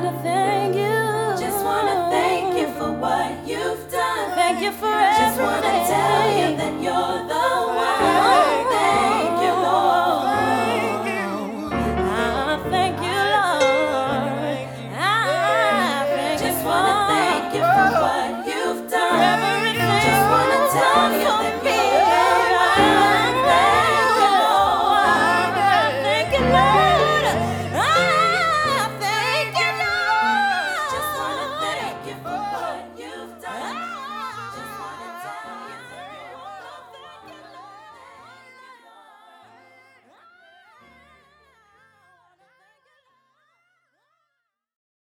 gotta thank you. Just wanna thank you for what you've done. Thank you for Just everything. wanna